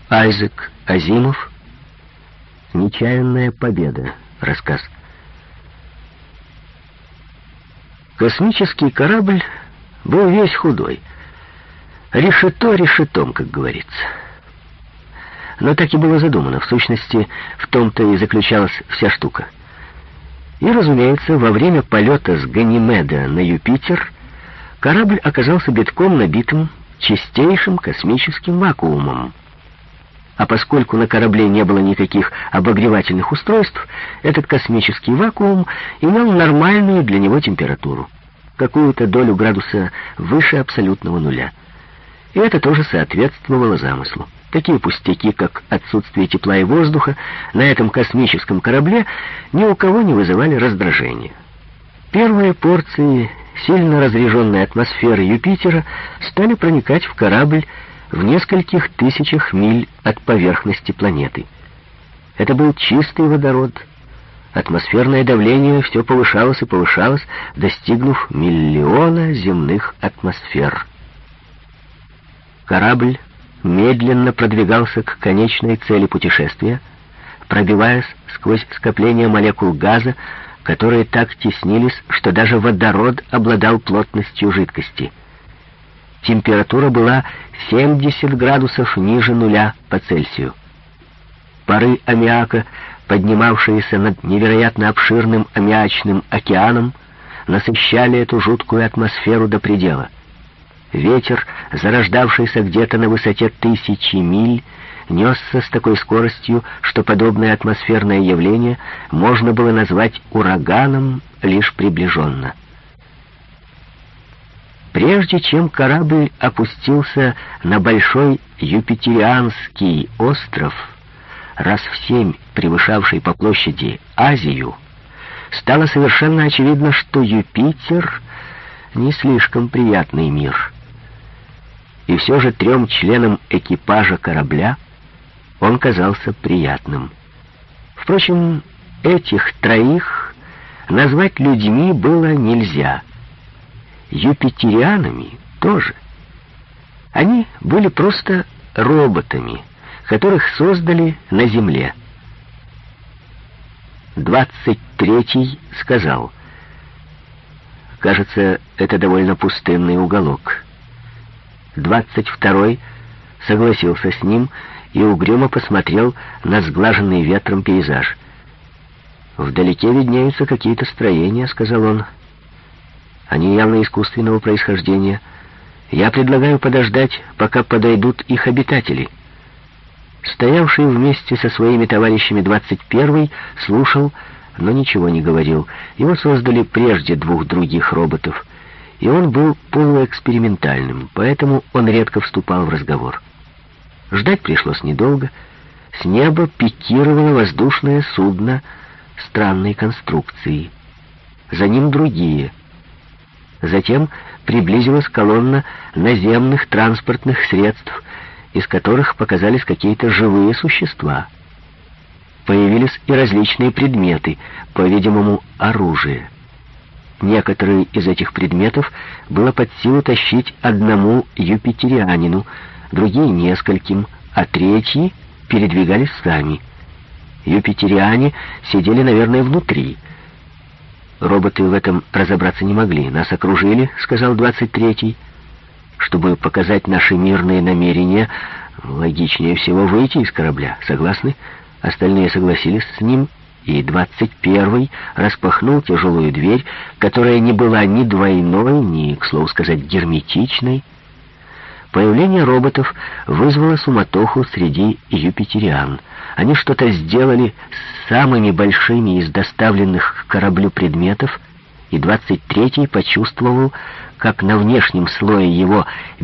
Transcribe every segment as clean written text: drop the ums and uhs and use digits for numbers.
Айзек Азимов. «Нечаянная победа». Рассказ. Космический корабль был весь худой. Решето решетом, как говорится. Но так и было задумано. В сущности, в том-то и заключалась вся штука. И, разумеется, во время полета с Ганимеда на Юпитер корабль оказался битком набитым чистейшим космическим вакуумом. А поскольку на корабле не было никаких обогревательных устройств, этот космический вакуум имел нормальную для него температуру, какую-то долю градуса выше абсолютного нуля. И это тоже соответствовало замыслу. Такие пустяки, как отсутствие тепла и воздуха, на этом космическом корабле ни у кого не вызывали раздражения. Первые порции сильно разряженной атмосферы Юпитера стали проникать в корабль в нескольких тысячах миль от поверхности планеты. Это был чистый водород. Атмосферное давление все повышалось и повышалось, достигнув 1 миллиона земных атмосфер. Корабль медленно продвигался к конечной цели путешествия, пробиваясь сквозь скопления молекул газа, которые так теснились, что даже водород обладал плотностью жидкости. Температура была 70 градусов ниже нуля по Цельсию. Пары аммиака, поднимавшиеся над невероятно обширным аммиачным океаном, насыщали эту жуткую атмосферу до предела. Ветер, зарождавшийся где-то на высоте 1000 миль, несся с такой скоростью, что подобное атмосферное явление можно было назвать ураганом лишь приближенно. Прежде чем корабль опустился на большой Юпитерианский остров, раз в 7 превышавший по площади Азию, стало совершенно очевидно, что Юпитер не слишком приятный мир. И все же 3 членам экипажа корабля он казался приятным. Впрочем, этих 3 назвать людьми было нельзя. Юпитерианами тоже. Они были просто роботами, которых создали на Земле. 23-й сказал: «Кажется, это довольно пустынный уголок». 22-й согласился с ним и угрюмо посмотрел на сглаженный ветром пейзаж. «Вдалеке виднеются какие-то строения», — сказал он. «Они явно искусственного происхождения. Я предлагаю подождать, пока подойдут их обитатели». Стоявший вместе со своими товарищами 21-й слушал, но ничего не говорил. Его создали прежде 2 других роботов, и он был полуэкспериментальным, поэтому он редко вступал в разговор. Ждать пришлось недолго. С неба пикировало воздушное судно странной конструкции. За ним другие. Затем приблизилась колонна наземных транспортных средств, из которых показались какие-то живые существа. Появились и различные предметы, по-видимому, оружие. Некоторые из этих предметов было под силу тащить одному юпитерианину, другие — нескольким, а третьи передвигались сами. Юпитериане сидели, наверное, внутри. Роботы в этом разобраться не могли. «Нас окружили», — сказал 23-й. «Чтобы показать наши мирные намерения, логичнее всего выйти из корабля. Согласны?» Остальные согласились с ним, и 21-й распахнул тяжелую дверь, которая не была ни двойной, ни, к слову сказать, герметичной. Появление роботов вызвало суматоху среди юпитериан. Они что-то сделали с самыми большими из доставленных к кораблю предметов, и 23-й почувствовал, как на внешнем слое его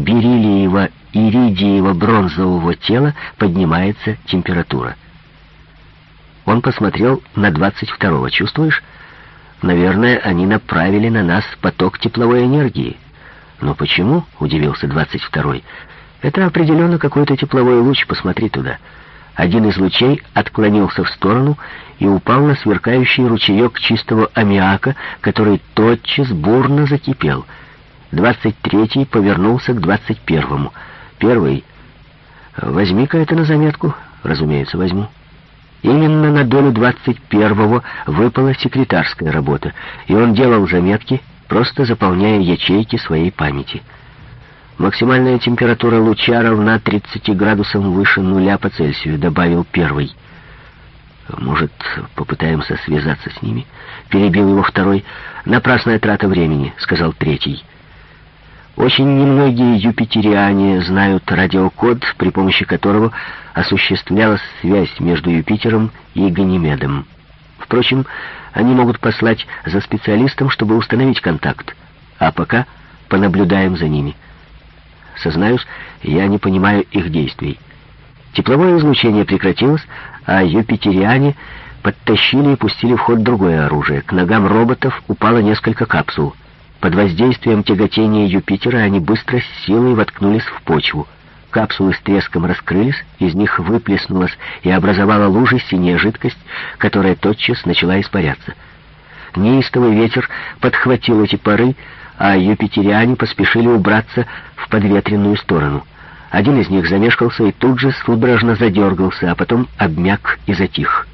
бериллиево-иридиево-бронзового тела поднимается температура. Он посмотрел на 22-го. «Чувствуешь? Наверное, они направили на нас поток тепловой энергии». «Но почему?» — удивился 22-й. «Это определенно какой-то тепловой луч, посмотри туда». Один из лучей отклонился в сторону и упал на сверкающий ручеек чистого аммиака, который тотчас бурно закипел. 23-й повернулся к 21-му. «Первый, Возьми-ка это на заметку. Разумеется, возьму. Именно на долю 21-го выпала секретарская работа, и он делал заметки, просто заполняя ячейки своей памяти. Максимальная температура луча равна 30 градусам выше нуля по Цельсию, добавил первый. Может, попытаемся связаться с ними? Перебил его второй. Напрасная трата времени, сказал третий. Очень немногие юпитериане знают радиокод, при помощи которого осуществлялась связь между Юпитером и Ганимедом. Впрочем, они могут послать за специалистом, чтобы установить контакт. А пока понаблюдаем за ними. Сознаюсь, я не понимаю их действий. Тепловое излучение прекратилось, а юпитериане подтащили и пустили в ход другое оружие. К ногам роботов упало несколько капсул. Под воздействием тяготения Юпитера они быстро с силой воткнулись в почву. Капсулы с треском раскрылись, из них выплеснулась и образовала лужи синяя жидкость, которая тотчас начала испаряться. Неистовый ветер подхватил эти пары, а юпитериане поспешили убраться в подветренную сторону. Один из них замешкался и тут же судорожно задергался, а потом обмяк и затих.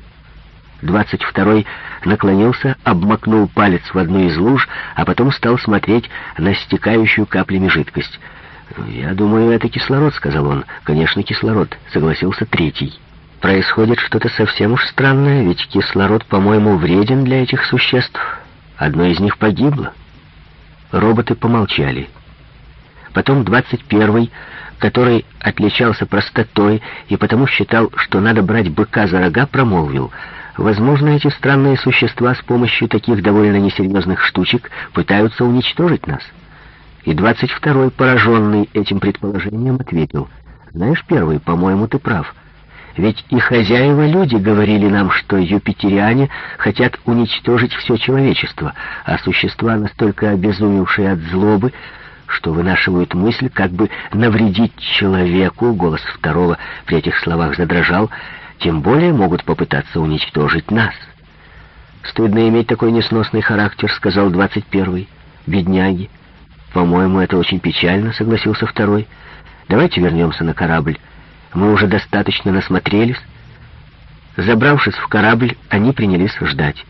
22-й наклонился, обмакнул палец в одну из луж, а потом стал смотреть на стекающую каплями жидкость. «Я думаю, это кислород», — сказал он. «Конечно, кислород», — согласился третий. «Происходит что-то совсем уж странное, ведь кислород, по-моему, вреден для этих существ. Одно из них погибло». Роботы помолчали. Потом 21-й, который отличался простотой и потому считал, что надо брать быка за рога, промолвил: «Возможно, эти странные существа с помощью таких довольно несерьезных штучек пытаются уничтожить нас». И 22-й, пораженный этим предположением, ответил: «Знаешь, первый, по-моему, ты прав. Ведь и хозяева-люди говорили нам, что юпитериане хотят уничтожить все человечество, а существа, настолько обезумевшие от злобы, что вынашивают мысль, как бы навредить человеку». Голос второго при этих словах задрожал. «Тем более могут попытаться уничтожить нас». «Стыдно иметь такой несносный характер», — сказал 21-й. «Бедняги». «По-моему, это очень печально», — согласился второй. «Давайте вернемся на корабль. Мы уже достаточно насмотрелись». Забравшись в корабль, они принялись ждать.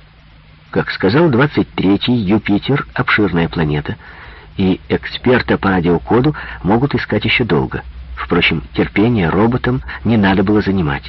Как сказал 23-й, Юпитер — обширная планета, и эксперта по радиокоду могут искать еще долго. Впрочем, терпение роботам не надо было занимать.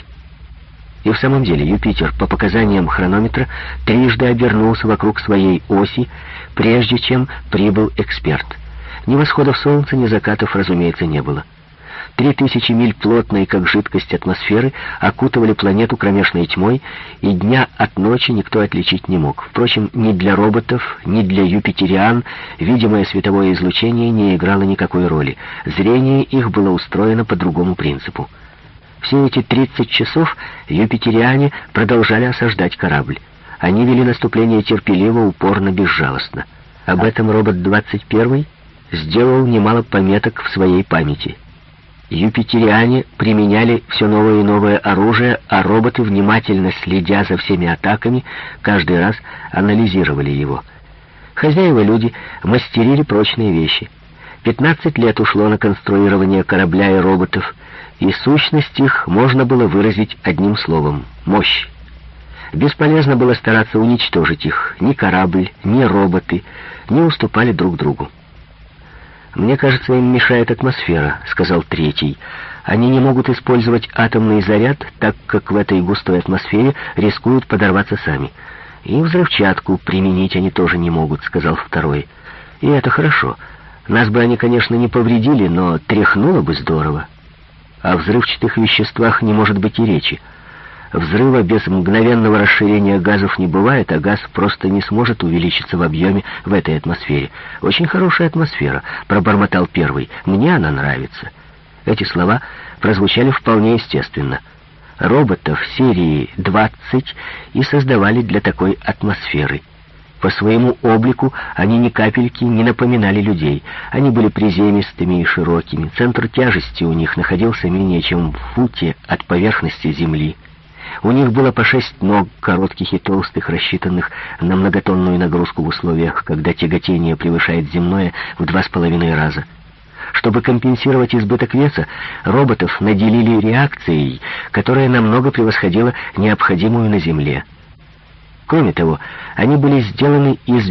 И в самом деле Юпитер, по показаниям хронометра, трижды обернулся вокруг своей оси, прежде чем прибыл эксперт. Ни восходов солнца, ни закатов, разумеется, не было. 3000 миль плотной, как жидкость, атмосферы окутывали планету кромешной тьмой, и дня от ночи никто отличить не мог. Впрочем, ни для роботов, ни для юпитериан видимое световое излучение не играло никакой роли. Зрение их было устроено по другому принципу. Все эти 30 часов юпитериане продолжали осаждать корабль. Они вели наступление терпеливо, упорно, безжалостно. Об этом робот 21 сделал немало пометок в своей памяти. Юпитериане применяли все новое и новое оружие, а роботы, внимательно следя за всеми атаками, каждый раз анализировали его. Хозяева-люди мастерили прочные вещи. 15 лет ушло на конструирование корабля и роботов, и сущность их можно было выразить одним словом — мощь. Бесполезно было стараться уничтожить их. Ни корабль, ни роботы не уступали друг другу. «Мне кажется, им мешает атмосфера», — сказал третий. «Они не могут использовать атомный заряд, так как в этой густой атмосфере рискуют подорваться сами. И взрывчатку применить они тоже не могут», — сказал второй. «И это хорошо. Нас бы они, конечно, не повредили, но тряхнуло бы здорово. О взрывчатых веществах не может быть и речи. Взрыва без мгновенного расширения газов не бывает, а газ просто не сможет увеличиться в объеме в этой атмосфере. Очень хорошая атмосфера», — пробормотал первый. «Мне она нравится». Эти слова прозвучали вполне естественно. Роботов серии 20 и создавали для такой атмосферы. По своему облику они ни капельки не напоминали людей. Они были приземистыми и широкими. Центр тяжести у них находился менее чем в футе от поверхности Земли. У них было по 6 ног, коротких и толстых, рассчитанных на многотонную нагрузку в условиях, когда тяготение превышает земное в 2,5 раза. Чтобы компенсировать избыток веса, роботов наделили реакцией, которая намного превосходила необходимую на Земле. Кроме того, они были сделаны из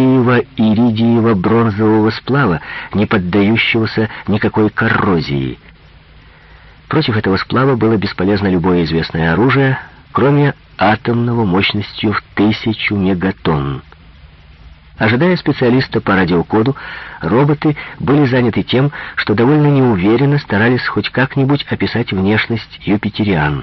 бериллиево-иридиево-бронзового сплава, не поддающегося никакой коррозии. Против этого сплава было бесполезно любое известное оружие, кроме атомного мощностью в 1000 мегатонн. Ожидая специалиста по радиокоду, роботы были заняты тем, что довольно неуверенно старались хоть как-нибудь описать внешность юпитериан.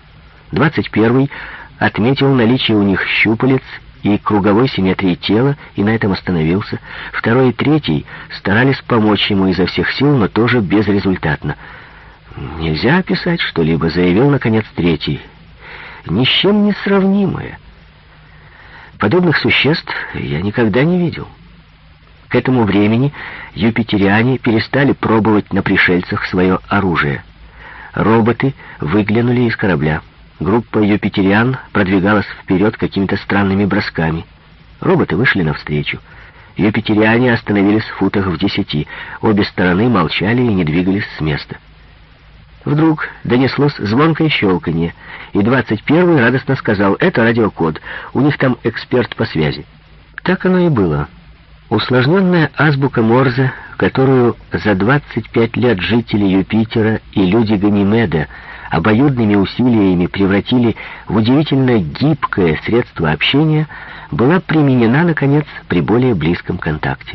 21-й отметил наличие у них щупалец и круговой симметрии тела, и на этом остановился. 2-й и 3-й старались помочь ему изо всех сил, но тоже безрезультатно. «Нельзя описать что-либо», — заявил, наконец, 3-й. «Ни с чем не сравнимое. Подобных существ я никогда не видел». К этому времени юпитериане перестали пробовать на пришельцах свое оружие. Роботы выглянули из корабля. Группа юпитериан продвигалась вперед какими-то странными бросками. Роботы вышли навстречу. Юпитериане остановились в футах в 10. Обе стороны молчали и не двигались с места. Вдруг донеслось звонкое щелканье, и 21-й радостно сказал: «Это радиокод, у них там эксперт по связи». Так оно и было. Усложненная азбука Морзе, которую за 25 лет жители Юпитера и люди Ганимеда обоюдными усилиями превратили в удивительно гибкое средство общения, была применена, наконец, при более близком контакте.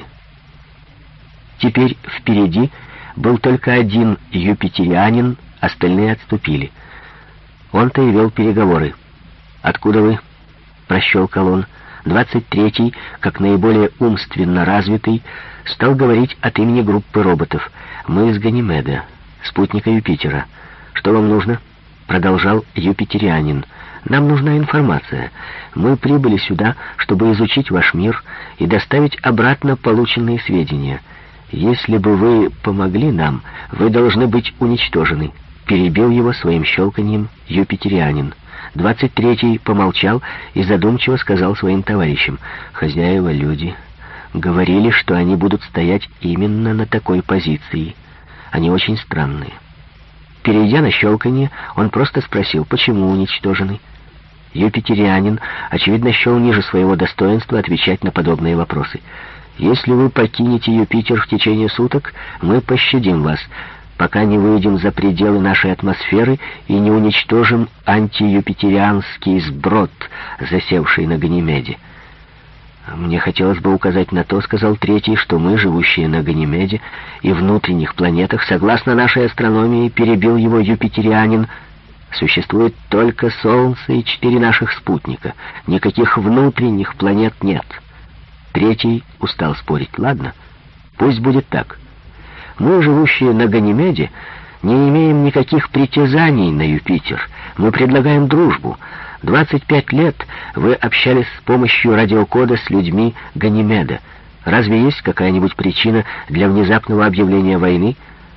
Теперь впереди был только один юпитерианин, остальные отступили. Он-то и вел переговоры. «Откуда вы?» — прощелкал он. 23-й, как наиболее умственно развитый, стал говорить от имени группы роботов. «Мы из Ганимеда, спутника Юпитера. Что вам нужно?» — продолжал юпитерианин. «Нам нужна информация. Мы прибыли сюда, чтобы изучить ваш мир и доставить обратно полученные сведения. Если бы вы помогли нам, вы должны быть уничтожены», — перебил его своим щелканьем юпитерианин. 23-й помолчал и задумчиво сказал своим товарищам: «Хозяева люди говорили, что они будут стоять именно на такой позиции. Они очень странные». Перейдя на щелканье, он просто спросил: «Почему уничтожены?» Юпитерианин, очевидно, счел ниже своего достоинства отвечать на подобные вопросы. «Если вы покинете Юпитер в течение суток, мы пощадим вас, пока не выйдем за пределы нашей атмосферы и не уничтожим антиюпитерианский сброд, засевший на Ганимеде». «Мне хотелось бы указать на то, — сказал 3-й, — что мы, живущие на Ганимеде и внутренних планетах, согласно нашей астрономии, — перебил его юпитерианин, — существует только Солнце и 4 наших спутника. Никаких внутренних планет нет». 3-й устал спорить. «Ладно, пусть будет так. Мы, живущие на Ганимеде, не имеем никаких притязаний на Юпитер. Мы предлагаем дружбу. 25 лет вы общались с помощью радиокода с людьми Ганимеда. Разве есть какая-нибудь причина для внезапного объявления войны?»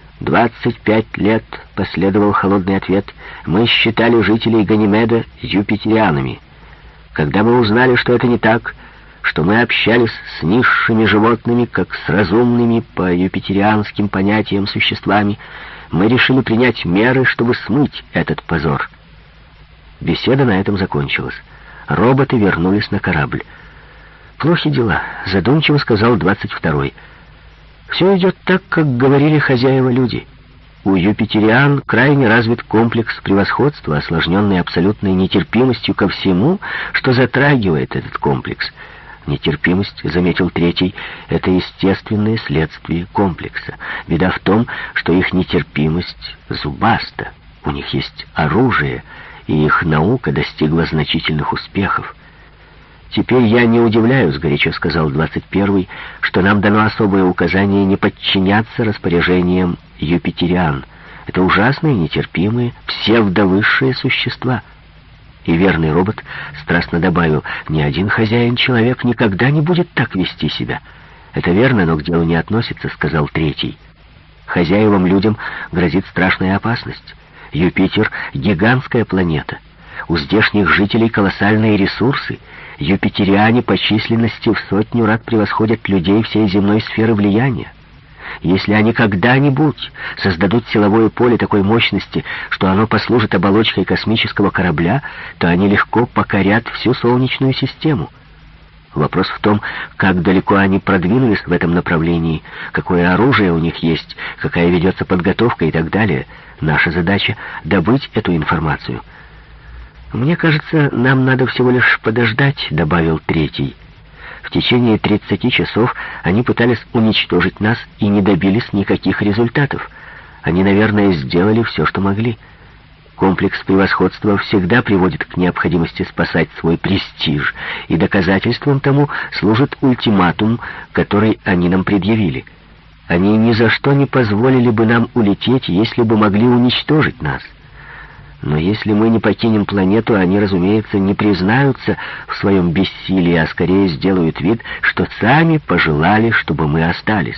25 лет, — последовал холодный ответ, — мы считали жителей Ганимеда юпитерианами. Когда мы узнали, что это не так, что мы общались с низшими животными, как с разумными по юпитерианским понятиям существами, мы решили принять меры, чтобы смыть этот позор. Беседа на этом закончилась. Роботы вернулись на корабль. «Плохи дела», — задумчиво сказал 22-й. «Все идет так, как говорили хозяева люди. У юпитериан крайне развит комплекс превосходства, осложненный абсолютной нетерпимостью ко всему, что затрагивает этот комплекс». «Нетерпимость, — заметил 3-й, — это естественное следствие комплекса. Беда в том, что их нетерпимость зубаста. У них есть оружие, и их наука достигла значительных успехов». «Теперь я не удивляюсь, — горячо сказал 21-й, — что нам дано особое указание не подчиняться распоряжениям юпитериан. Это ужасные, нетерпимые, псевдовысшие существа». И верный робот страстно добавил: «Ни один хозяин-человек никогда не будет так вести себя». «Это верно, но к делу не относится, — сказал 3-й. Хозяевам-людям грозит страшная опасность. Юпитер — гигантская планета. У здешних жителей колоссальные ресурсы. Юпитериане по численности в 100 раз превосходят людей всей земной сферы влияния. Если они когда-нибудь создадут силовое поле такой мощности, что оно послужит оболочкой космического корабля, то они легко покорят всю Солнечную систему. Вопрос в том, как далеко они продвинулись в этом направлении, какое оружие у них есть, какая ведется подготовка и так далее. Наша задача — добыть эту информацию. «Мне кажется, нам надо всего лишь подождать», — добавил третий. «В течение 30 часов они пытались уничтожить нас и не добились никаких результатов. Они, наверное, сделали все, что могли. Комплекс превосходства всегда приводит к необходимости спасать свой престиж, и доказательством тому служит ультиматум, который они нам предъявили. Они ни за что не позволили бы нам улететь, если бы могли уничтожить нас. Но если мы не покинем планету, они, разумеется, не признаются в своем бессилии, а скорее сделают вид, что сами пожелали, чтобы мы остались».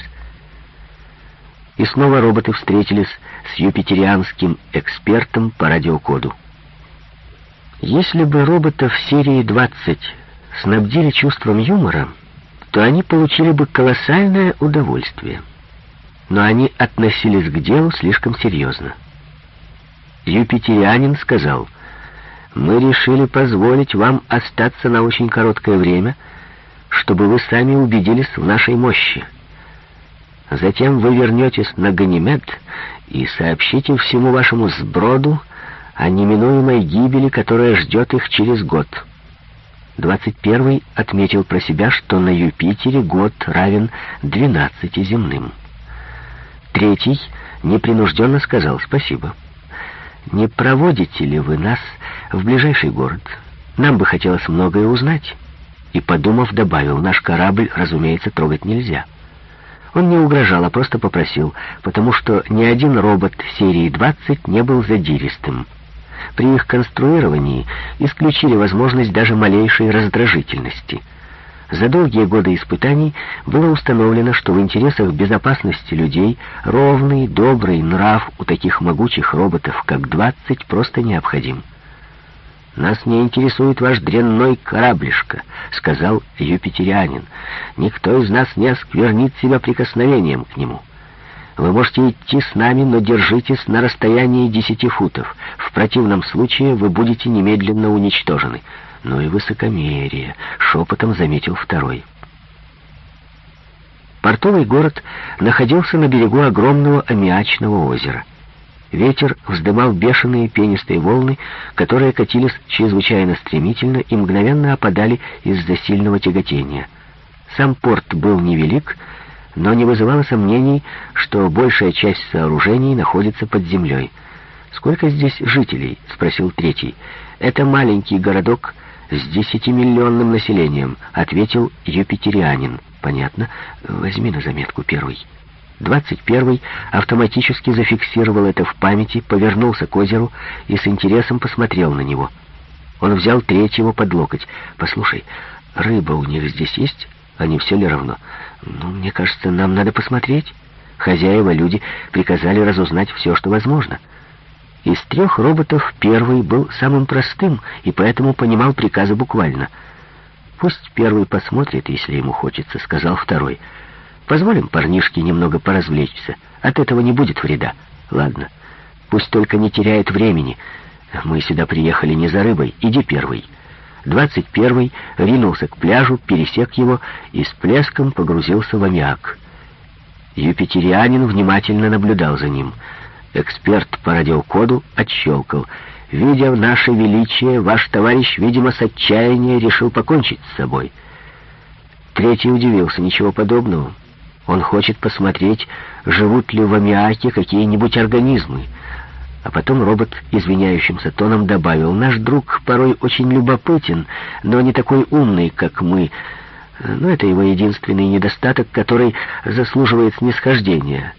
И снова роботы встретились с юпитерианским экспертом по радиокоду. Если бы роботов серии 20 снабдили чувством юмора, то они получили бы колоссальное удовольствие. Но они относились к делу слишком серьезно. Юпитерианин сказал: «Мы решили позволить вам остаться на очень короткое время, чтобы вы сами убедились в нашей мощи. Затем вы вернетесь на Ганимед и сообщите всему вашему сброду о неминуемой гибели, которая ждет их через год». 21-й отметил про себя, что на Юпитере год равен 12 земным. Третий непринужденно сказал: «Спасибо. Не проводите ли вы нас в ближайший город? Нам бы хотелось многое узнать». И, подумав, добавил: «Наш корабль, разумеется, трогать нельзя». Он не угрожал, а просто попросил, потому что ни один робот серии 20 не был задиристым. При их конструировании исключили возможность даже малейшей раздражительности. За долгие годы испытаний было установлено, что в интересах безопасности людей ровный, добрый нрав у таких могучих роботов, как 20, просто необходим. «Нас не интересует ваш дрянной кораблишко», — сказал юпитерианин. «Никто из нас не осквернит себя прикосновением к нему. Вы можете идти с нами, но держитесь на расстоянии 10 футов. В противном случае вы будете немедленно уничтожены». «Ну и высокомерие», — шепотом заметил второй. Портовый город находился на берегу огромного аммиачного озера. Ветер вздымал бешеные пенистые волны, которые катились чрезвычайно стремительно и мгновенно опадали из-за сильного тяготения. Сам порт был невелик, но не вызывало сомнений, что большая часть сооружений находится под землей. «Сколько здесь жителей?» — спросил третий. «Это маленький городок с 10-миллионным населением», — ответил юпитерианин. «Понятно. Возьми на заметку первый». 21-й автоматически зафиксировал это в памяти, повернулся к озеру и с интересом посмотрел на него. Он взял третьего под локоть. «Послушай, рыба у них здесь есть? А не все ли равно? Ну, мне кажется, нам надо посмотреть». Хозяева-люди приказали разузнать все, что возможно. Из 3 роботов первый был самым простым и поэтому понимал приказы буквально. «Пусть первый посмотрит, если ему хочется», — сказал второй. «Позволим парнишке немного поразвлечься. От этого не будет вреда. Ладно, пусть только не теряет времени. Мы сюда приехали не за рыбой. Иди первый». 21-й ринулся к пляжу, пересек его и с плеском погрузился в аммиак. Юпитерианин внимательно наблюдал за ним. Эксперт по радиокоду отщелкал: «Видя наше величие, ваш товарищ, видимо, с отчаяния решил покончить с собой». Третий удивился: «Ничего подобного. Он хочет посмотреть, живут ли в аммиаке какие-нибудь организмы». А потом робот извиняющимся тоном добавил: «Наш друг порой очень любопытен, но не такой умный, как мы. Но это его единственный недостаток, который заслуживает снисхождения».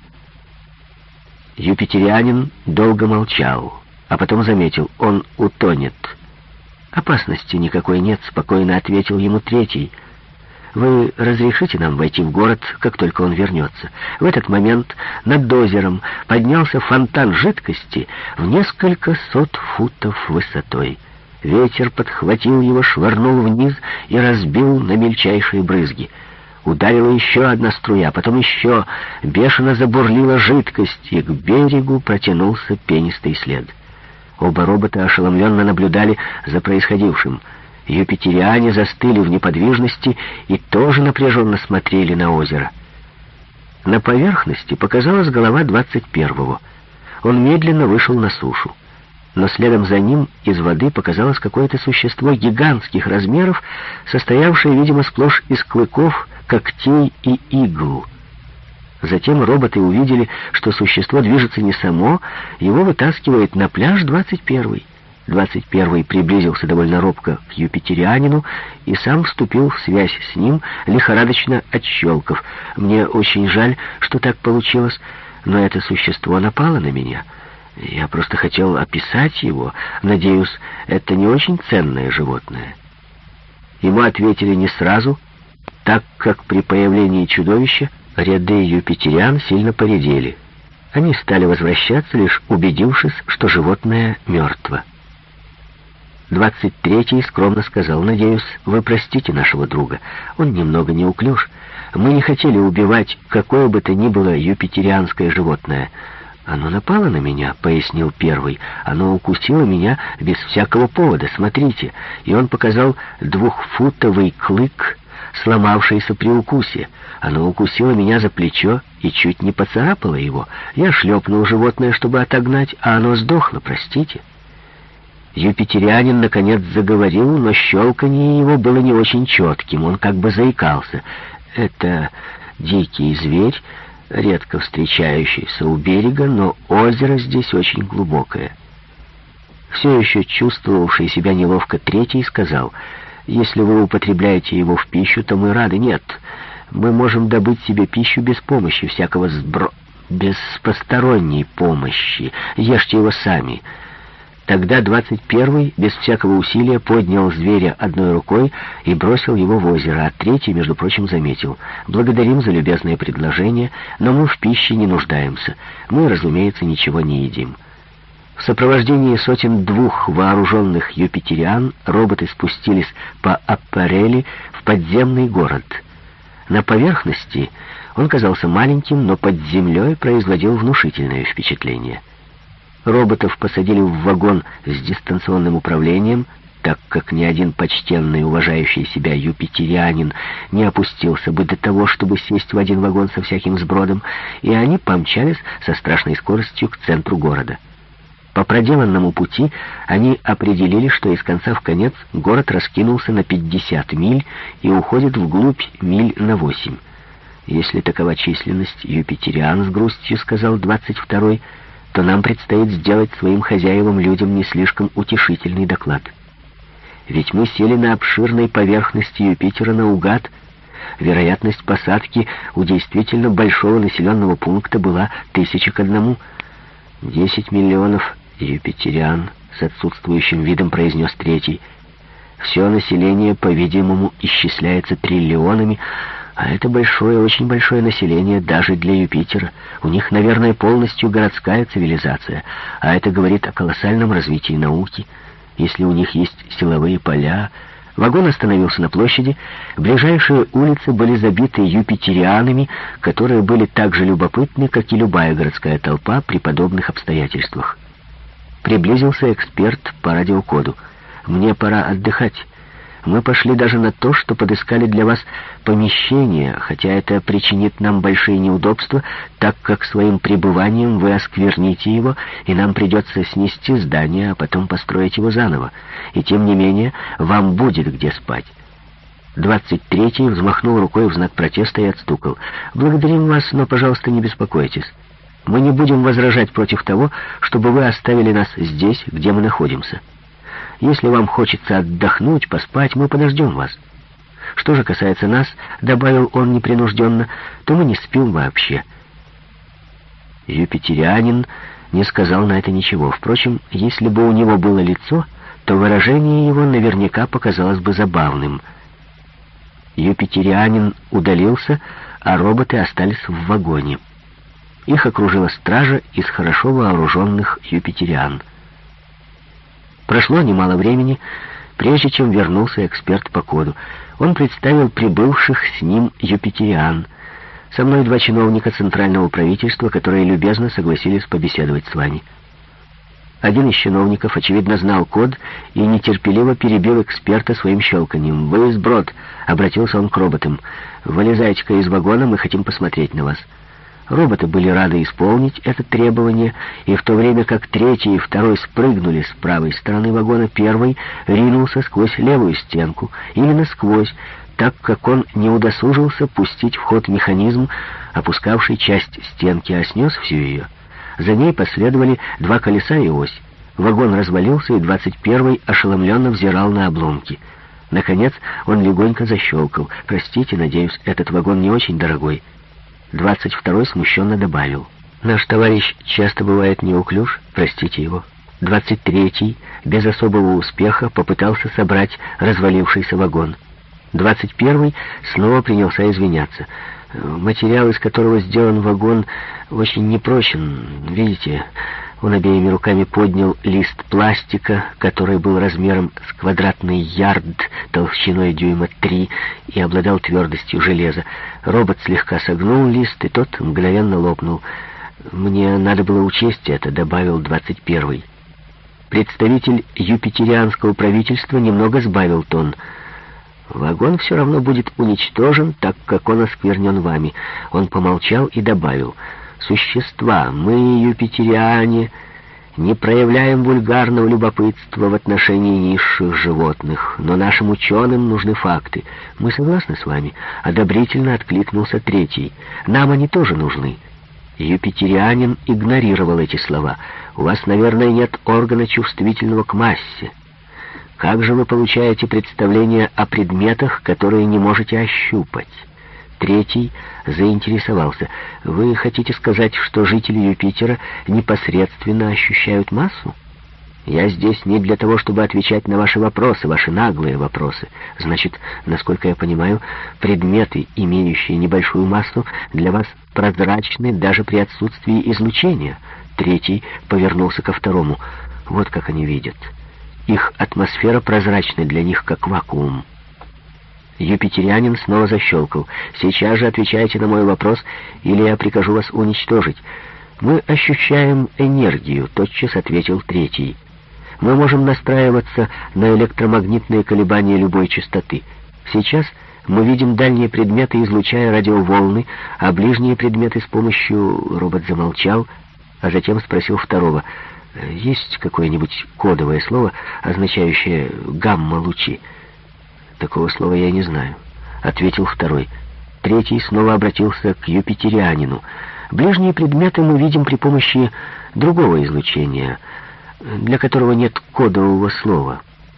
Юпитерианин долго молчал, а потом заметил: «Он утонет». «Опасности никакой нет», — спокойно ответил ему третий. «Вы разрешите нам войти в город, как только он вернется?» В этот момент над озером поднялся фонтан жидкости в несколько сот футов высотой. Ветер подхватил его, швырнул вниз и разбил на мельчайшие брызги. Ударила еще одна струя, потом еще. Бешено забурлила жидкость, и к берегу протянулся пенистый след. Оба робота ошеломленно наблюдали за происходившим. Юпитериане застыли в неподвижности и тоже напряженно смотрели на озеро. На поверхности показалась голова 21-го. Он медленно вышел на сушу. Но следом за ним из воды показалось какое-то существо гигантских размеров, состоявшее, видимо, сплошь из клыков, когтей и игл. Затем роботы увидели, что существо движется не само, его вытаскивает на пляж 21-й. 21-й приблизился довольно робко к юпитерианину и сам вступил в связь с ним, лихорадочно отщелкав. «Мне очень жаль, что так получилось, но это существо напало на меня. Я просто хотел описать его. Надеюсь, это не очень ценное животное». Ему ответили не сразу, так как при появлении чудовища ряды юпитериан сильно поредели. Они стали возвращаться, лишь убедившись, что животное мертво. 23-й скромно сказал: «Надеюсь, вы простите нашего друга. Он немного неуклюж. Мы не хотели убивать какое бы то ни было юпитерианское животное. Оно напало на меня», — пояснил первый. «Оно укусило меня без всякого повода. Смотрите». И он показал 2-футовый клык, сломавшийся при укусе. Оно укусило меня за плечо и чуть не поцарапало его. Я шлепнул животное, чтобы отогнать, а оно сдохло, простите. Юпитерианин, наконец, заговорил, но щелканье его было не очень четким, он как бы заикался. «Это дикий зверь, редко встречающийся у берега, но озеро здесь очень глубокое». Все еще чувствовавший себя неловко третий сказал: «Если вы употребляете его в пищу, то мы рады. Нет, мы можем добыть себе пищу без помощи всякого без посторонней помощи. Ешьте его сами». Тогда 21-й без всякого усилия поднял зверя одной рукой и бросил его в озеро, а третий, между прочим, заметил: «Благодарим за любезное предложение, но мы в пище не нуждаемся. Мы, разумеется, ничего не едим». В сопровождении сотен 2 вооруженных юпитериан роботы спустились по аппарели в подземный город. На поверхности он казался маленьким, но под землей производил внушительное впечатление. Роботов посадили в вагон с дистанционным управлением, так как ни один почтенный, уважающий себя юпитерианин не опустился бы до того, чтобы сесть в один вагон со всяким сбродом, и они помчались со страшной скоростью к центру города. По проделанному пути они определили, что из конца в конец город раскинулся на 50 миль и уходит вглубь миль на 8. «Если такова численность юпитериан, — с грустью сказал 22-й, — то нам предстоит сделать своим хозяевам-людям не слишком утешительный доклад. Ведь мы сели на обширной поверхности Юпитера наугад. Вероятность посадки у действительно большого населенного пункта была 1000 к 1. 10 миллионов юпитериан, с отсутствующим видом произнес третий. Все население, по-видимому, исчисляется триллионами, а это большое, очень большое население даже для Юпитера. У них, наверное, полностью городская цивилизация, а это говорит о колоссальном развитии науки. Если у них есть силовые поля... Вагон остановился на площади. Ближайшие улицы были забиты юпитерианами, которые были так же любопытны, как и любая городская толпа при подобных обстоятельствах. Приблизился эксперт по радиокоду. «Мне пора отдыхать. Мы пошли даже на то, что подыскали для вас помещение, хотя это причинит нам большие неудобства, так как своим пребыванием вы оскверните его, и нам придется снести здание, а потом построить его заново. И тем не менее, вам будет где спать». 23-й взмахнул рукой в знак протеста и отстукал. «Благодарим вас, но, пожалуйста, не беспокойтесь. Мы не будем возражать против того, чтобы вы оставили нас здесь, где мы находимся. Если вам хочется отдохнуть, поспать, мы подождем вас. Что же касается нас, — добавил он непринужденно, — то мы не спим вообще». Юпитерианин не сказал на это ничего. Впрочем, если бы у него было лицо, то выражение его наверняка показалось бы забавным. Юпитерианин удалился, а роботы остались в вагоне. Их окружила стража из хорошо вооруженных юпитериан. Прошло немало времени, прежде чем вернулся эксперт по коду. Он представил прибывших с ним юпитериан. Со мной 2 чиновника центрального правительства, которые любезно согласились побеседовать с вами. Один из чиновников, очевидно, знал код и нетерпеливо перебил эксперта своим щелканьем. «Вы сброд!» — обратился он к роботам. «Вылезайте-ка из вагона, мы хотим посмотреть на вас». Роботы были рады исполнить это требование, и в то время как третий и второй спрыгнули с правой стороны вагона, первый ринулся сквозь левую стенку, именно сквозь, так как он не удосужился пустить в ход механизм, опускавший часть стенки, а снес всю ее. За ней последовали 2 колеса и ось. Вагон развалился, и 21-й ошеломленно взирал на обломки. Наконец он легонько защелкал. «Простите, надеюсь, этот вагон не очень дорогой». 22-й смущенно добавил: «Наш товарищ часто бывает неуклюж, простите его». 23-й без особого успеха попытался собрать развалившийся вагон. 21-й снова принялся извиняться. «Материал, из которого сделан вагон, очень непрочен. Видите...» Он обеими руками поднял лист пластика, который был размером с квадратный ярд, толщиной дюйма 3, и обладал твердостью железа. Робот слегка согнул лист, и тот мгновенно лопнул. «Мне надо было учесть это», — добавил 21-й. Представитель юпитерианского правительства немного сбавил тон. «Вагон все равно будет уничтожен, так как он осквернен вами». Он помолчал и добавил: «Существа, мы, юпитериане, не проявляем вульгарного любопытства в отношении низших животных, но нашим ученым нужны факты». «Мы согласны с вами», — одобрительно откликнулся третий. «Нам они тоже нужны». Юпитерианин игнорировал эти слова. «У вас, наверное, нет органа, чувствительного к массе. Как же вы получаете представление о предметах, которые не можете ощупать?» Третий заинтересовался. «Вы хотите сказать, что жители Юпитера непосредственно ощущают массу? Я здесь не для того, чтобы отвечать на ваши вопросы, ваши наглые вопросы. Значит, насколько я понимаю, предметы, имеющие небольшую массу, для вас прозрачны даже при отсутствии излучения». Третий повернулся ко второму. «Вот как они видят. Их атмосфера прозрачна для них, как вакуум». Юпитерианин снова защелкал. «Сейчас же отвечайте на мой вопрос, или я прикажу вас уничтожить». «Мы ощущаем энергию», — тотчас ответил третий. «Мы можем настраиваться на электромагнитные колебания любой частоты. Сейчас мы видим дальние предметы, излучая радиоволны, а ближние предметы с помощью...» Робот замолчал, а затем спросил второго: «Есть какое-нибудь кодовое слово, означающее гамма-лучи?» «Такого слова я не знаю», — ответил второй. Третий снова обратился к юпитерианину. «Ближние предметы мы видим при помощи другого излучения, для которого нет кодового слова».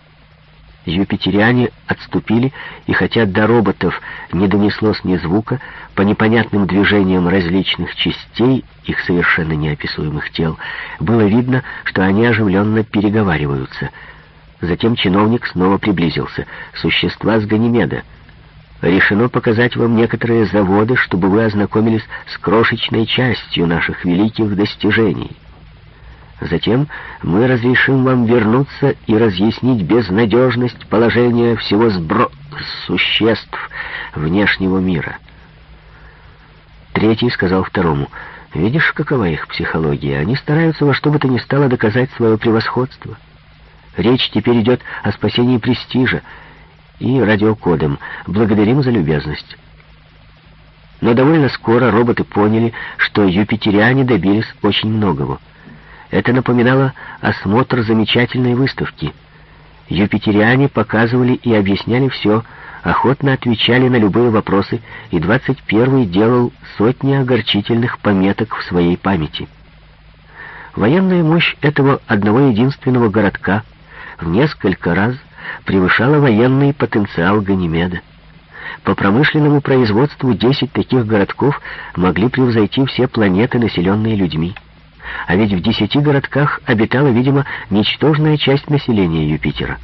Юпитериане отступили, и хотя до роботов не донеслось ни звука, по непонятным движениям различных частей их совершенно неописуемых тел было видно, что они оживленно переговариваются. Затем чиновник снова приблизился. «Существа с Ганимеда. Решено показать вам некоторые заводы, чтобы вы ознакомились с крошечной частью наших великих достижений. Затем мы разрешим вам вернуться и разъяснить безнадежность положения всего существ внешнего мира». Третий сказал второму: «Видишь, какова их психология? Они стараются во что бы то ни стало доказать свое превосходство. Речь теперь идет о спасении престижа и радиокодом. Благодарим за любезность». Но довольно скоро роботы поняли, что юпитериане добились очень многого. Это напоминало осмотр замечательной выставки. Юпитериане показывали и объясняли все, охотно отвечали на любые вопросы, и 21-й делал сотни огорчительных пометок в своей памяти. Военная мощь этого одного единственного городка в несколько раз превышала военный потенциал Ганимеда. По промышленному производству 10 таких городков могли превзойти все планеты, населенные людьми. А ведь в 10 городках обитала, видимо, ничтожная часть населения Юпитера.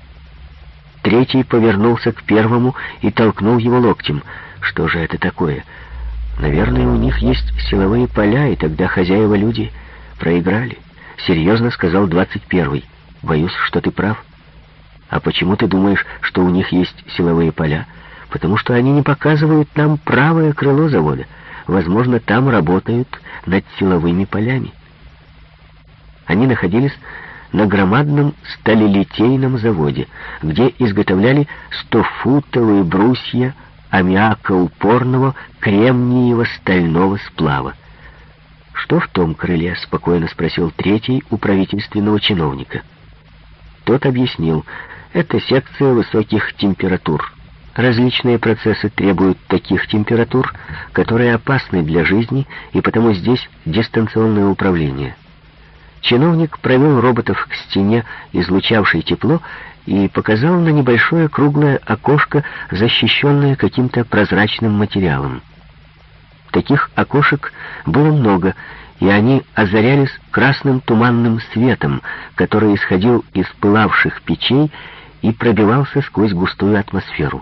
Третий повернулся к первому и толкнул его локтем. «Что же это такое? Наверное, у них есть силовые поля, и тогда хозяева-люди проиграли», — серьезно сказал 21-й. «Боюсь, что ты прав». А почему ты думаешь, что у них есть силовые поля? Потому что они не показывают нам правое крыло завода. Возможно, там работают над силовыми полями. Они находились на громадном сталелитейном заводе, где изготовляли 100-футовые брусья аммиакоупорного кремниево-стального сплава. «Что в том крыле?» — спокойно спросил третий у правительственного чиновника. Тот объяснил: это секция высоких температур. Различные процессы требуют таких температур, которые опасны для жизни, и потому здесь дистанционное управление. Чиновник провел роботов к стене, излучавшей тепло, и показал на небольшое круглое окошко, защищенное каким-то прозрачным материалом. Таких окошек было много, и они озарялись красным туманным светом, который исходил из пылавших печей и пробивался сквозь густую атмосферу.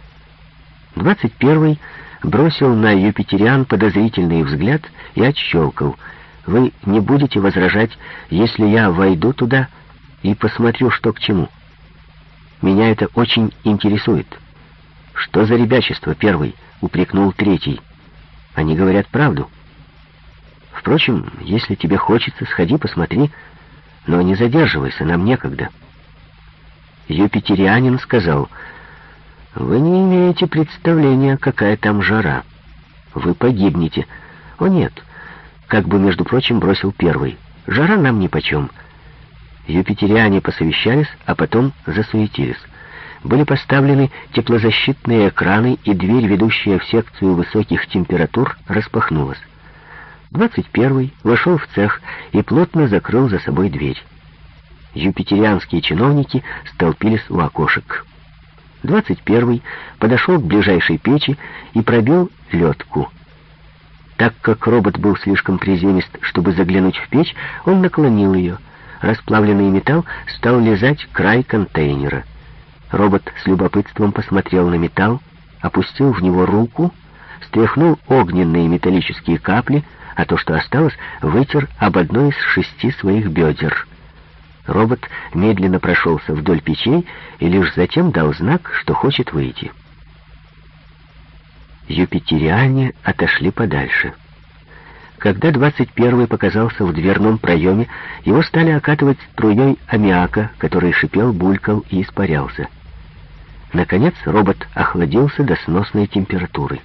21-й бросил на юпитериан подозрительный взгляд и отщелкал: «Вы не будете возражать, если я войду туда и посмотрю, что к чему? Меня это очень интересует». «Что за ребячество?» — первый упрекнул третий. «Они говорят правду. Впрочем, если тебе хочется, сходи, посмотри, но не задерживайся, нам некогда». Юпитерианин сказал: «Вы не имеете представления, какая там жара. Вы погибнете». «О нет», — как бы, между прочим, бросил первый, — «жара нам нипочем». Юпитериане посовещались, а потом засуетились. Были поставлены теплозащитные экраны, и дверь, ведущая в секцию высоких температур, распахнулась. 21-й вошел в цех и плотно закрыл за собой дверь. Юпитерианские чиновники столпились у окошек. 21-й подошел к ближайшей печи и пробил ледку. Так как робот был слишком приземист, чтобы заглянуть в печь, он наклонил ее. Расплавленный металл стал лизать край контейнера. Робот с любопытством посмотрел на металл, опустил в него руку, стряхнул огненные металлические капли, а то, что осталось, вытер об одно из 6 своих бедер. Робот медленно прошелся вдоль печей и лишь затем дал знак, что хочет выйти. Юпитериане отошли подальше. Когда 21-й показался в дверном проеме, его стали окатывать струей аммиака, который шипел, булькал и испарялся. Наконец робот охладился до сносной температуры.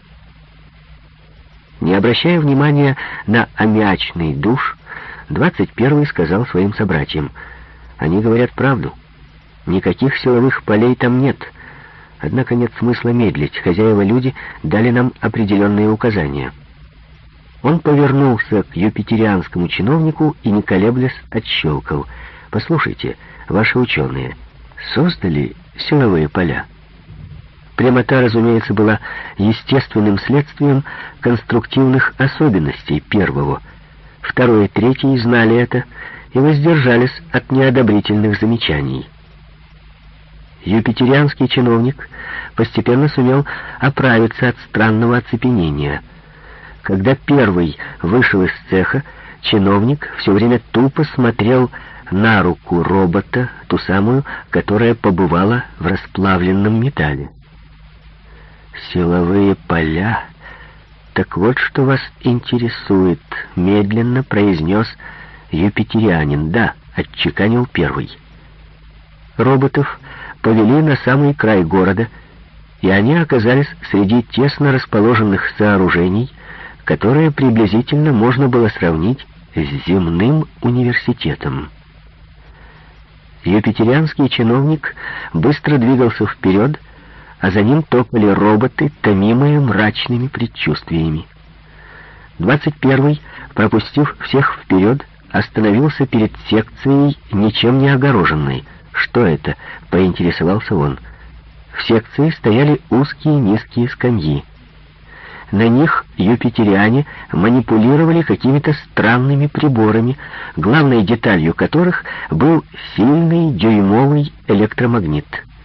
Не обращая внимания на аммиачный душ, 21-й сказал своим собратьям: «Они говорят правду. Никаких силовых полей там нет. Однако нет смысла медлить. Хозяева-люди дали нам определенные указания». Он повернулся к юпитерианскому чиновнику и, не колеблясь, отщелкал: «Послушайте, ваши ученые создали силовые поля?» Прямота, разумеется, была естественным следствием конструктивных особенностей первого. Второй и третий знали это и воздержались от неодобрительных замечаний. Юпитерианский чиновник постепенно сумел оправиться от странного оцепенения. Когда первый вышел из цеха, чиновник все время тупо смотрел на руку робота, ту самую, которая побывала в расплавленном металле. «Силовые поля? Так вот, что вас интересует», — медленно произнес юпитерианин. «Да», — отчеканил первый. Роботов повели на самый край города, и они оказались среди тесно расположенных сооружений, которые приблизительно можно было сравнить с земным университетом. Юпитерианский чиновник быстро двигался вперед, а за ним топали роботы, томимые мрачными предчувствиями. 21-й, пропустив всех вперед, остановился перед секцией, ничем не огороженной. «Что это?» — поинтересовался он. В секции стояли узкие низкие скамьи. На них юпитериане манипулировали какими-то странными приборами, главной деталью которых был сильный дюймовый электромагнит.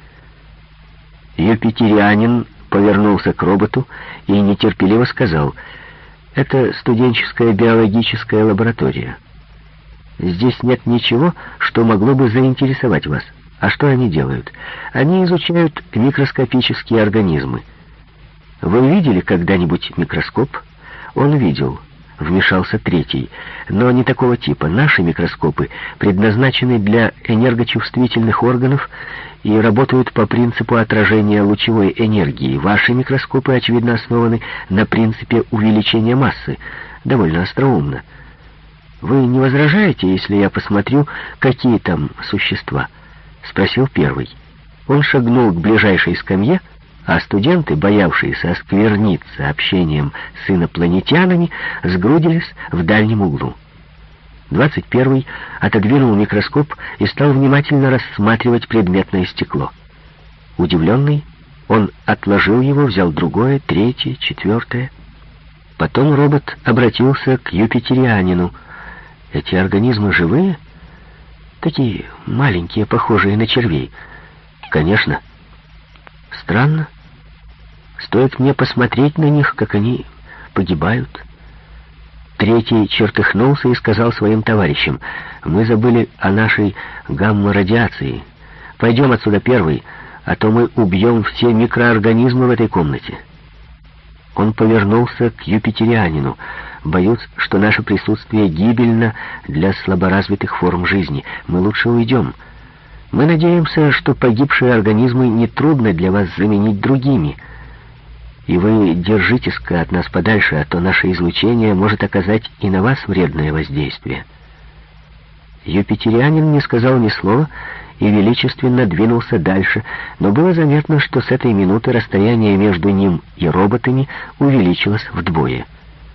Юпитерианин повернулся к роботу и нетерпеливо сказал: «Это студенческая биологическая лаборатория. Здесь нет ничего, что могло бы заинтересовать вас. А что они делают? Они изучают микроскопические организмы. Вы видели когда-нибудь микроскоп? Он видел. Вмешался третий. Но не такого типа. Наши микроскопы предназначены для энергочувствительных органов и работают по принципу отражения лучевой энергии. Ваши микроскопы, очевидно, основаны на принципе увеличения массы. Довольно остроумно. Вы не возражаете, если я посмотрю, какие там существа? Спросил первый. Он шагнул к ближайшей скамье, а студенты, боявшиеся оскверниться общением с инопланетянами, сгрудились в дальнем углу. 21-й отодвинул микроскоп и стал внимательно рассматривать предметное стекло. Удивленный, он отложил его, взял другое, третье, четвертое. Потом робот обратился к юпитерианину. «Эти организмы живые? Такие маленькие, похожие на червей?» «Конечно». «Странно. Стоит мне посмотреть на них, как они погибают». Третий чертыхнулся и сказал своим товарищам: «Мы забыли о нашей гамма-радиации. Пойдем отсюда первый, а то мы убьем все микроорганизмы в этой комнате». Он повернулся к юпитерианину. «Боюсь, что наше присутствие гибельно для слаборазвитых форм жизни. Мы лучше уйдем. Мы надеемся, что погибшие организмы нетрудно для вас заменить другими. И вы держитесь-ка от нас подальше, а то наше излучение может оказать и на вас вредное воздействие». Юпитерианин не сказал ни слова и величественно двинулся дальше, но было заметно, что с этой минуты расстояние между ним и роботами увеличилось вдвое.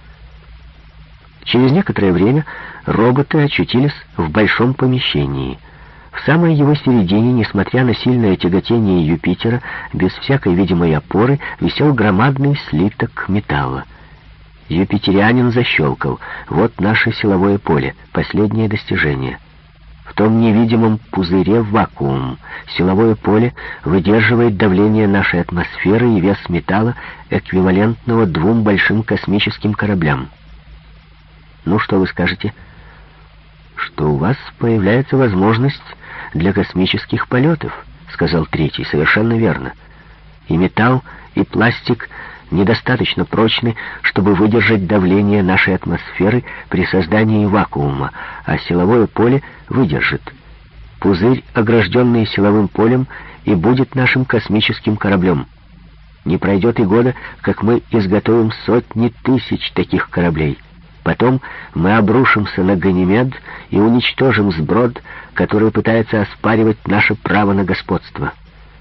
Через некоторое время роботы очутились в большом помещении. В самой его середине, несмотря на сильное тяготение Юпитера, без всякой видимой опоры, висел громадный слиток металла. Юпитерианин защелкал. «Вот наше силовое поле, последнее достижение. В том невидимом пузыре вакуум. Силовое поле выдерживает давление нашей атмосферы и вес металла, эквивалентного 2 большим космическим кораблям. Ну, что вы скажете?» «Что у вас появляется возможность для космических полетов», — сказал третий. «Совершенно верно. И металл, и пластик недостаточно прочны, чтобы выдержать давление нашей атмосферы при создании вакуума, а силовое поле выдержит. Пузырь, огражденный силовым полем, и будет нашим космическим кораблем. Не пройдет и года, как мы изготовим сотни тысяч таких кораблей. Потом мы обрушимся на Ганимед и уничтожим сброд, который пытается оспаривать наше право на господство».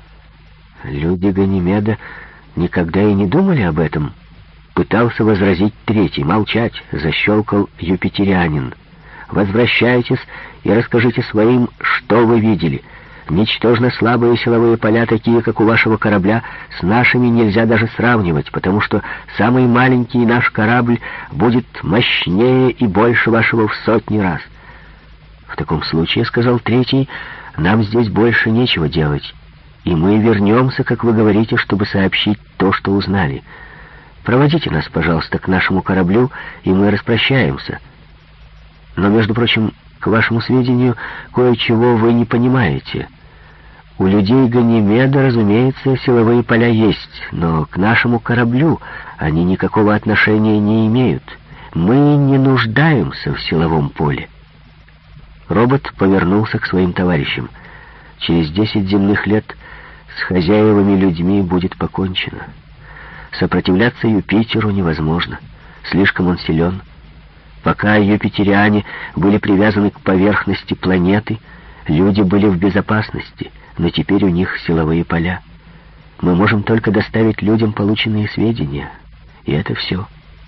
«Люди Ганимеда никогда и не думали об этом», — пытался возразить третий. «Молчать», — защелкал юпитерианин. «Возвращайтесь и расскажите своим, что вы видели. Ничтожно слабые силовые поля, такие, как у вашего корабля, с нашими нельзя даже сравнивать, потому что самый маленький наш корабль будет мощнее и больше вашего в 100 раз». «В таком случае, — сказал третий, — нам здесь больше нечего делать, и мы вернемся, как вы говорите, чтобы сообщить то, что узнали. Проводите нас, пожалуйста, к нашему кораблю, и мы распрощаемся. Но, между прочим, к вашему сведению, кое-чего вы не понимаете. У людей Ганимеда, разумеется, силовые поля есть, но к нашему кораблю они никакого отношения не имеют. Мы не нуждаемся в силовом поле». Робот повернулся к своим товарищам. «Через 10 земных лет с хозяевами-людьми будет покончено. Сопротивляться Юпитеру невозможно. Слишком он силен. Пока юпитериане были привязаны к поверхности планеты, люди были в безопасности, но теперь у них силовые поля. Мы можем только доставить людям полученные сведения, и это все».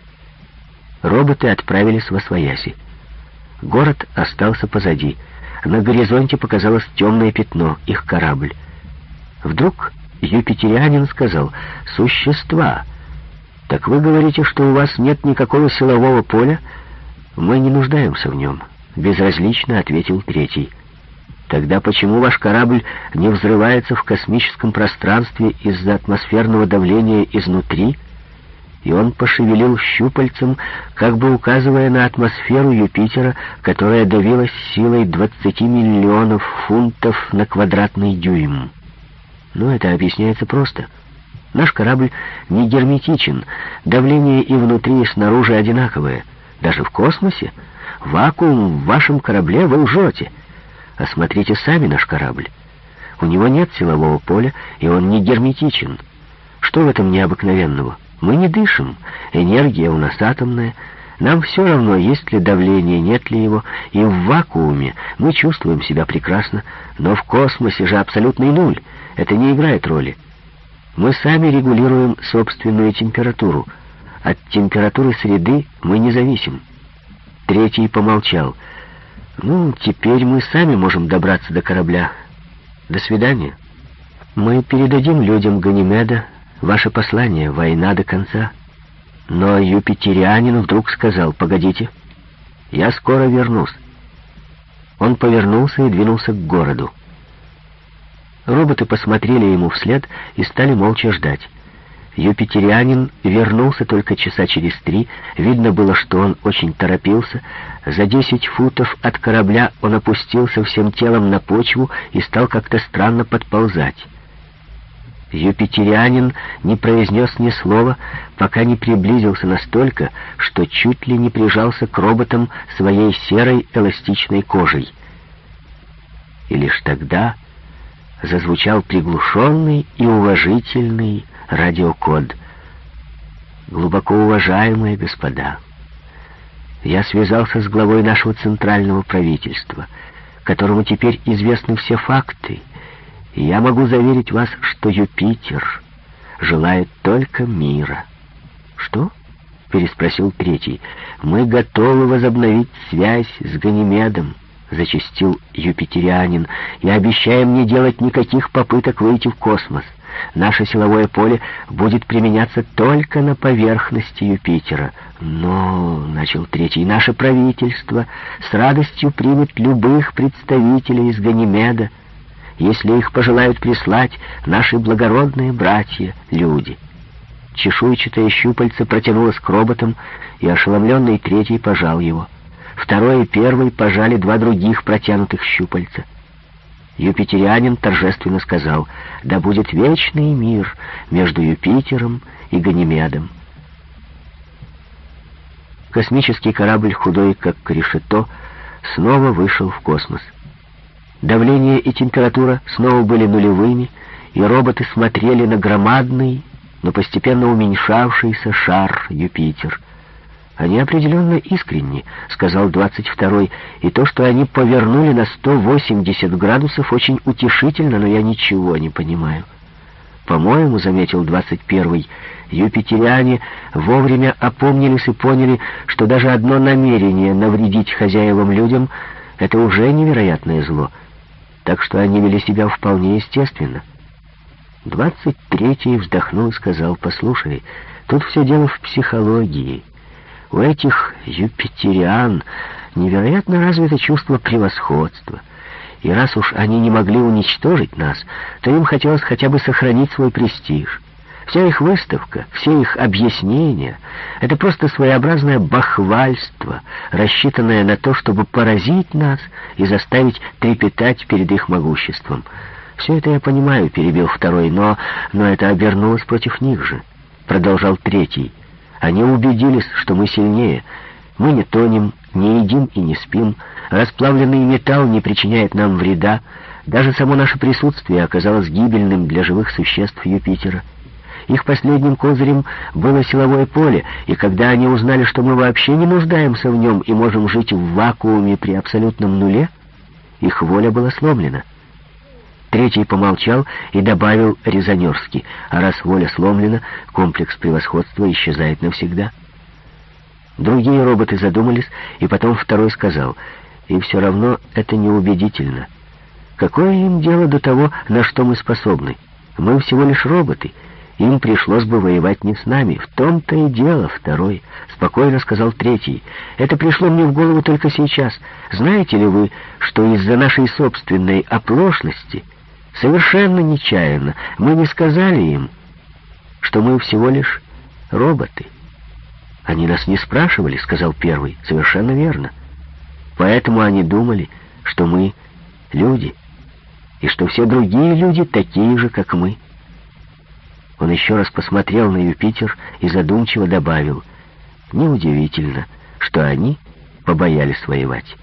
Роботы отправились восвояси. Город остался позади. На горизонте показалось темное пятно, их корабль. Вдруг юпитерианин сказал: «Существа! Так вы говорите, что у вас нет никакого силового поля?» «Мы не нуждаемся в нем», — безразлично ответил третий. «Тогда почему ваш корабль не взрывается в космическом пространстве из-за атмосферного давления изнутри?» и он пошевелил щупальцем, как бы указывая на атмосферу Юпитера, которая давилась силой 20 миллионов фунтов на квадратный дюйм. Но это объясняется просто. Наш корабль не герметичен, давление и внутри, и снаружи одинаковое. Даже в космосе. Вакуум в вашем корабле, вы лжете. Осмотрите сами наш корабль. У него нет силового поля, и он не герметичен. Что в этом необыкновенного? Мы не дышим, энергия у нас атомная. Нам все равно, есть ли давление, нет ли его, и в вакууме мы чувствуем себя прекрасно, но в космосе же абсолютный нуль. Это не играет роли. Мы сами регулируем собственную температуру. От температуры среды мы не зависим. Третий помолчал. Ну, теперь мы сами можем добраться до корабля. До свидания. Мы передадим людям Ганимеда ваше послание, война до конца. Но юпитерианин вдруг сказал: погодите, я скоро вернусь. Он повернулся и двинулся к городу. Роботы посмотрели ему вслед и стали молча ждать. Юпитерианин вернулся только часа через 3. Видно было, что он очень торопился. За 10 футов от корабля он опустился всем телом на почву и стал как-то странно подползать. Юпитерианин не произнес ни слова, пока не приблизился настолько, что чуть ли не прижался к роботам своей серой эластичной кожей. И лишь тогда зазвучал приглушенный и уважительный радиокод. Глубоко уважаемые господа, я связался с главой нашего центрального правительства, которому теперь известны все факты, и я могу заверить вас, что Юпитер желает только мира. Что? Переспросил третий. Мы готовы возобновить связь с Ганимедом, зачастил юпитерианин, и обещаем не делать никаких попыток выйти в космос. Наше силовое поле будет применяться только на поверхности Юпитера. Но, начал третий, наше правительство с радостью примет любых представителей из Ганимеда, если их пожелают прислать наши благородные братья-люди. Чешуйчатое щупальце протянулось к роботам, и ошеломленный третий пожал его. Второй и первый пожали два других протянутых щупальца. Юпитерианин торжественно сказал: «Да будет вечный мир между Юпитером и Ганимедом». Космический корабль, худой как решето, снова вышел в космос. Давление и температура снова были нулевыми, и роботы смотрели на громадный, но постепенно уменьшавшийся шар Юпитер. «Они определенно искренни», — сказал 22-й, «и то, что они повернули на 180 градусов, очень утешительно, но я ничего не понимаю». «По-моему, — заметил 21-й, — юпитериане вовремя опомнились и поняли, что даже одно намерение навредить хозяевам-людям — это уже невероятное зло, так что они вели себя вполне естественно». 23-й вздохнул и сказал: «Послушай, тут все дело в психологии. У этих юпитериан невероятно развито чувство превосходства, и раз уж они не могли уничтожить нас, то им хотелось хотя бы сохранить свой престиж. Вся их выставка, все их объяснения — это просто своеобразное бахвальство, рассчитанное на то, чтобы поразить нас и заставить трепетать перед их могуществом. «Все это я понимаю», — перебил второй, но это обернулось против них же», — продолжал третий. «Они убедились, что мы сильнее. Мы не тонем, не едим и не спим. Расплавленный металл не причиняет нам вреда. Даже само наше присутствие оказалось гибельным для живых существ Юпитера. Их последним козырем было силовое поле, и когда они узнали, что мы вообще не нуждаемся в нем и можем жить в вакууме при абсолютном нуле, их воля была сломлена». Третий помолчал и добавил резонерски: «А раз воля сломлена, комплекс превосходства исчезает навсегда». Другие роботы задумались, и потом второй сказал: «И все равно это неубедительно. Какое им дело до того, на что мы способны? Мы всего лишь роботы. Им пришлось бы воевать не с нами. В том-то и дело, второй», — спокойно сказал третий. «Это пришло мне в голову только сейчас. Знаете ли вы, что из-за нашей собственной оплошности, совершенно нечаянно, мы не сказали им, что мы всего лишь роботы. Они нас не спрашивали, сказал первый. Совершенно верно. Поэтому они думали, что мы люди, и что все другие люди такие же, как мы. Он еще раз посмотрел на Юпитер и задумчиво добавил: неудивительно, что они побоялись воевать.